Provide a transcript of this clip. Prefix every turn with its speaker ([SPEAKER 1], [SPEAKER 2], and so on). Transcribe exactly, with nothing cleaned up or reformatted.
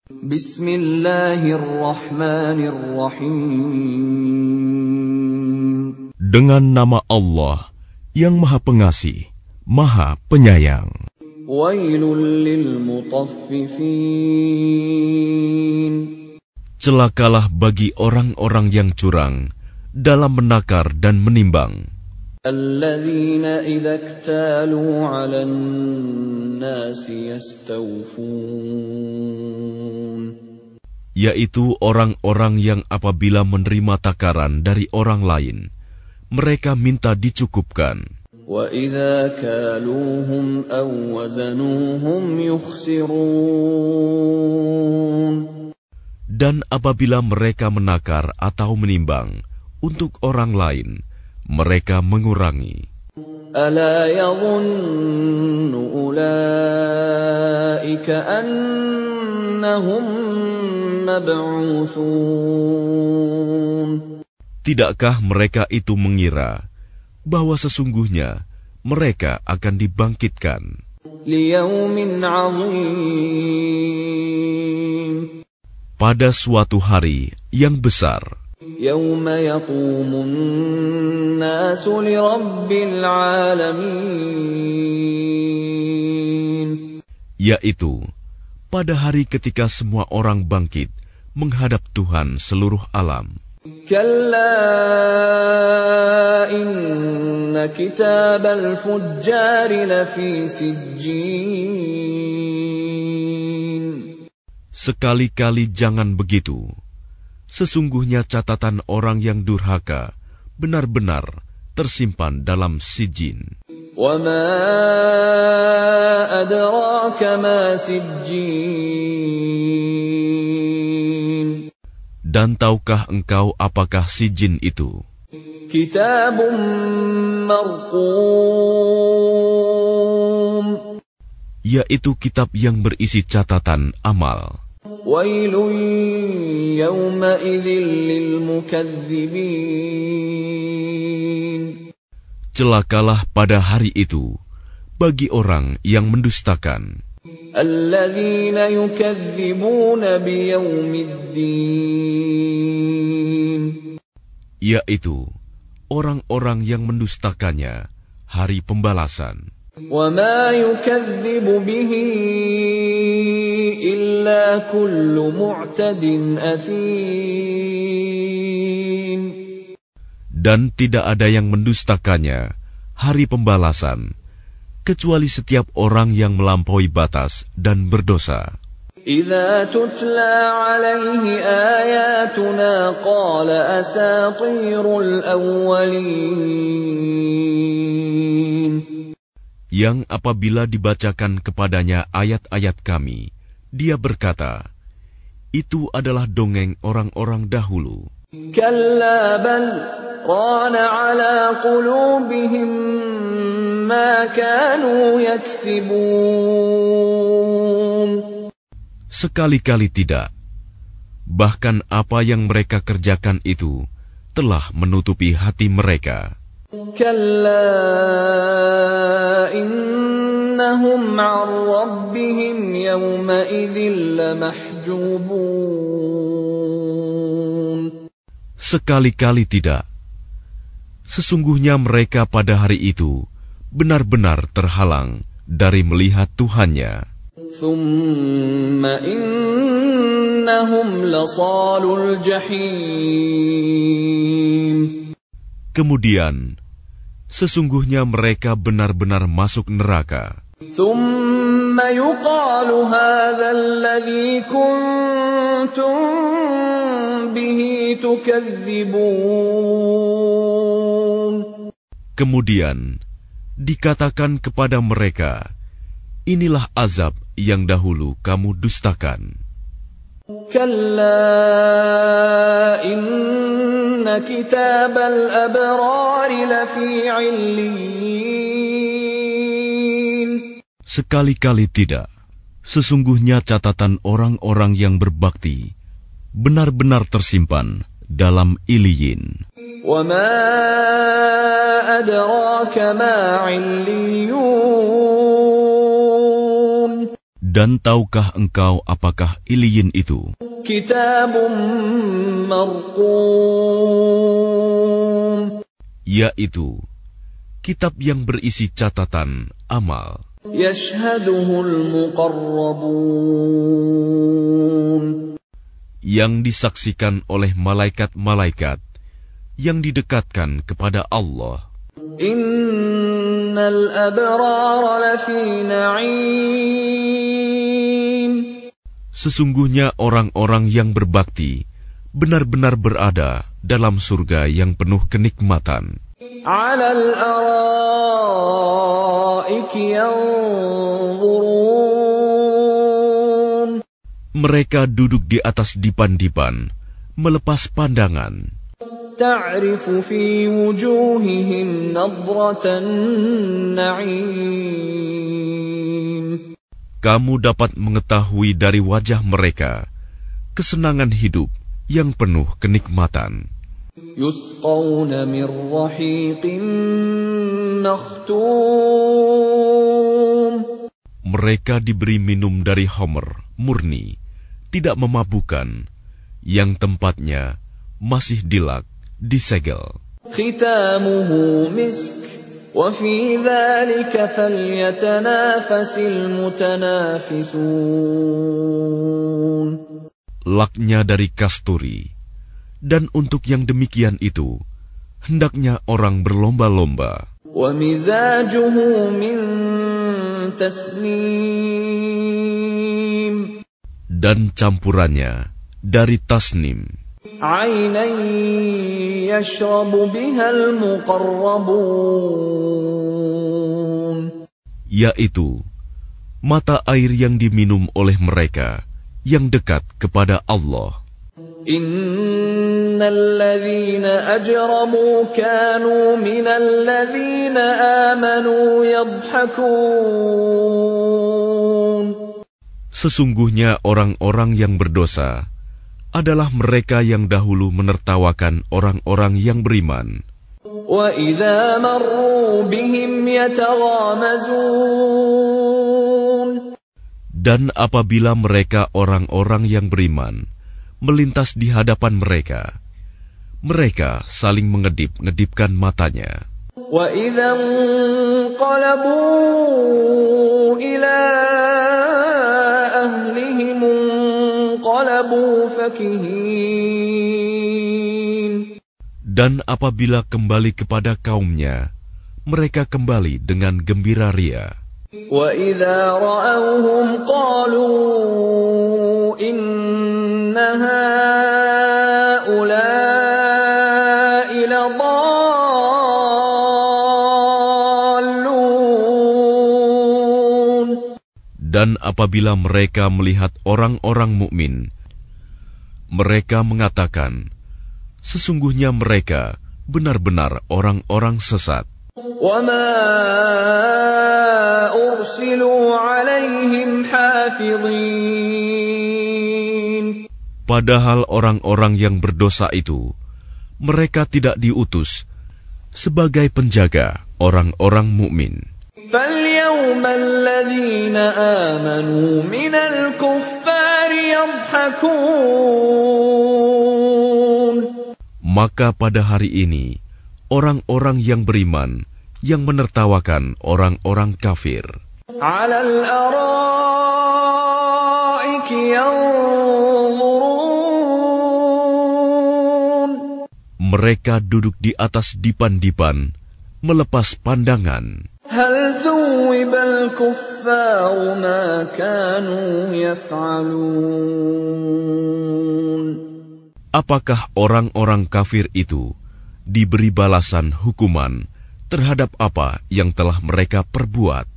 [SPEAKER 1] Bismillahirrahmanirrahim.
[SPEAKER 2] Dengan nama Allah yang Maha Pengasih, Maha Penyayang.
[SPEAKER 1] Wailul lil mutaffifin.
[SPEAKER 2] Celakalah bagi orang-orang yang curang dalam menakar dan menimbang.
[SPEAKER 1] Alladzina idza iktalu 'alan nasi yastawfun.
[SPEAKER 2] Yaitu orang-orang yang apabila menerima takaran dari orang lain, mereka minta dicukupkan.
[SPEAKER 1] Wa idza kaluhum aw wazanuhum yukhsirun.
[SPEAKER 2] Dan apabila mereka menakar atau menimbang untuk orang lain, mereka mengurangi.
[SPEAKER 1] Ala yadhunnu ulaika annahum mab'utsun.
[SPEAKER 2] Tidakkah mereka itu mengira bahwa sesungguhnya mereka akan dibangkitkan
[SPEAKER 1] Liyaumin 'azim.
[SPEAKER 2] pada suatu hari yang besar,
[SPEAKER 1] Yauma yaqumun nasu lirabbil alamin.
[SPEAKER 2] yaitu pada hari ketika semua orang bangkit menghadap Tuhan seluruh alam.
[SPEAKER 1] Kalla inna kitabal fujjari lafi sijjin.
[SPEAKER 2] Sekali-kali jangan begitu. Sesungguhnya catatan orang yang durhaka benar-benar tersimpan dalam sijin.
[SPEAKER 1] Wa ma adraka ma sijjin.
[SPEAKER 2] Dan tahukah engkau apakah sijin itu?
[SPEAKER 1] Kitabun marqum.
[SPEAKER 2] Yaitu kitab yang berisi catatan amal.
[SPEAKER 1] Wailun yawma idzin lil mukadzibin.
[SPEAKER 2] Celakalah pada hari itu bagi orang yang mendustakan.
[SPEAKER 1] Alladzina yukadzibuna biyaumiddin.
[SPEAKER 2] Yaitu orang-orang yang mendustakannya hari pembalasan.
[SPEAKER 1] Wa ma yukadzibu bihi illa kullu mu'tadin athim.
[SPEAKER 2] Dan tidak ada yang mendustakannya hari pembalasan kecuali setiap orang yang melampaui batas dan berdosa.
[SPEAKER 1] Idza tutla alaihi ayatuna qala asatirul awwalin.
[SPEAKER 2] Yang apabila dibacakan kepadanya ayat-ayat kami, dia berkata, itu adalah dongeng orang-orang dahulu.
[SPEAKER 1] Kalla bal rana ala qulubihim ma kanu yaksibun.
[SPEAKER 2] Sekali-kali tidak. Bahkan apa yang mereka kerjakan itu telah menutupi hati mereka.
[SPEAKER 1] Kalla innahum 'an rabbihim yawma idzin lamahjubun.
[SPEAKER 2] Sekali-kali tidak. Sesungguhnya mereka pada hari itu benar-benar terhalang dari melihat Tuhannya.
[SPEAKER 1] Thumma innahum lasalul jahim.
[SPEAKER 2] Kemudian, sesungguhnya mereka benar-benar masuk neraka.
[SPEAKER 1] Thumma yuqalu hadha alladhi kuntum bihi tukadzibun.
[SPEAKER 2] Kemudian, dikatakan kepada mereka, inilah azab yang dahulu kamu dustakan.
[SPEAKER 1] Kalla inna kitabal abrari lafi 'illiyin.
[SPEAKER 2] Sekali-kali tidak. Sesungguhnya catatan orang-orang yang berbakti benar-benar tersimpan dalam Iliyin.
[SPEAKER 1] Wa ma adraka ma 'illiyun.
[SPEAKER 2] Dan tahukah engkau apakah Iliyin itu?
[SPEAKER 1] Kitabun marqum,
[SPEAKER 2] yaitu kitab yang berisi catatan amal.
[SPEAKER 1] Yashhaduhul muqarrabun,
[SPEAKER 2] yang disaksikan oleh malaikat-malaikat yang didekatkan kepada Allah.
[SPEAKER 1] Innal abrara lafi na'im,
[SPEAKER 2] sesungguhnya orang-orang yang berbakti benar-benar berada dalam surga yang penuh kenikmatan.
[SPEAKER 1] 'Alal araiki yanzurun,
[SPEAKER 2] mereka duduk di atas dipan-dipan, melepas pandangan.
[SPEAKER 1] Ta'rifu fi wujuhihim nadratan na'im,
[SPEAKER 2] kamu dapat mengetahui dari wajah mereka kesenangan hidup yang penuh kenikmatan.
[SPEAKER 1] Yusqawna min rahiqin makhtum,
[SPEAKER 2] mereka diberi minum dari homer murni, tidak memabukkan, yang tempatnya masih dilak, disegel.
[SPEAKER 1] Khitamuhu misk, wa fi dhalika falyatanafasil mutanafisun,
[SPEAKER 2] laknya dari kasturi, dan untuk yang demikian itu hendaknya orang berlomba-lomba.
[SPEAKER 1] Wa mizajuhu min tasnim,
[SPEAKER 2] dan campurannya dari tasnim.
[SPEAKER 1] 'Aynan yashrabu bihal muqarrabun,
[SPEAKER 2] yaitu mata air yang diminum oleh mereka yang dekat kepada Allah.
[SPEAKER 1] Innal ladzina ajramu kanu minal ladzina amanu yadhhakun,
[SPEAKER 2] sesungguhnya orang-orang yang berdosa adalah mereka yang dahulu menertawakan orang-orang yang beriman.
[SPEAKER 1] Wa idza marru bihim yataghamazun,
[SPEAKER 2] dan apabila mereka orang-orang yang beriman melintas di hadapan mereka, mereka saling mengedip-ngedipkan matanya.
[SPEAKER 1] Wa idza qalabu ila ahlihim qalabu fakihin,
[SPEAKER 2] dan apabila kembali kepada kaumnya, mereka kembali dengan gembira ria.
[SPEAKER 1] Wa idza ra'awhum qalu inna haula'i ladallun,
[SPEAKER 2] dan apabila mereka melihat orang-orang mukmin, mereka mengatakan, sesungguhnya mereka benar-benar orang-orang sesat.
[SPEAKER 1] Wa ma ursilu 'alaihim hafidhin,
[SPEAKER 2] padahal orang-orang yang berdosa itu, mereka tidak diutus sebagai penjaga orang-orang mukmin.
[SPEAKER 1] فَالْيَوْمَ الَّذِينَ آمَنُوا مِنَ الْكُفَّارِ يَضْحَكُونَ,
[SPEAKER 2] maka pada hari ini orang-orang yang beriman yang menertawakan orang-orang kafir.
[SPEAKER 1] عَلَى الْأَرَائِكِ يَنظُرُونَ,
[SPEAKER 2] mereka duduk di atas dipan-dipan, melepas pandangan.
[SPEAKER 1] هَلْ ثُوِّبَ الْكُفَّارُ مَا كَانُوا يَفْعَلُونَ,
[SPEAKER 2] apakah orang-orang kafir itu diberi balasan hukuman terhadap apa yang telah mereka perbuat?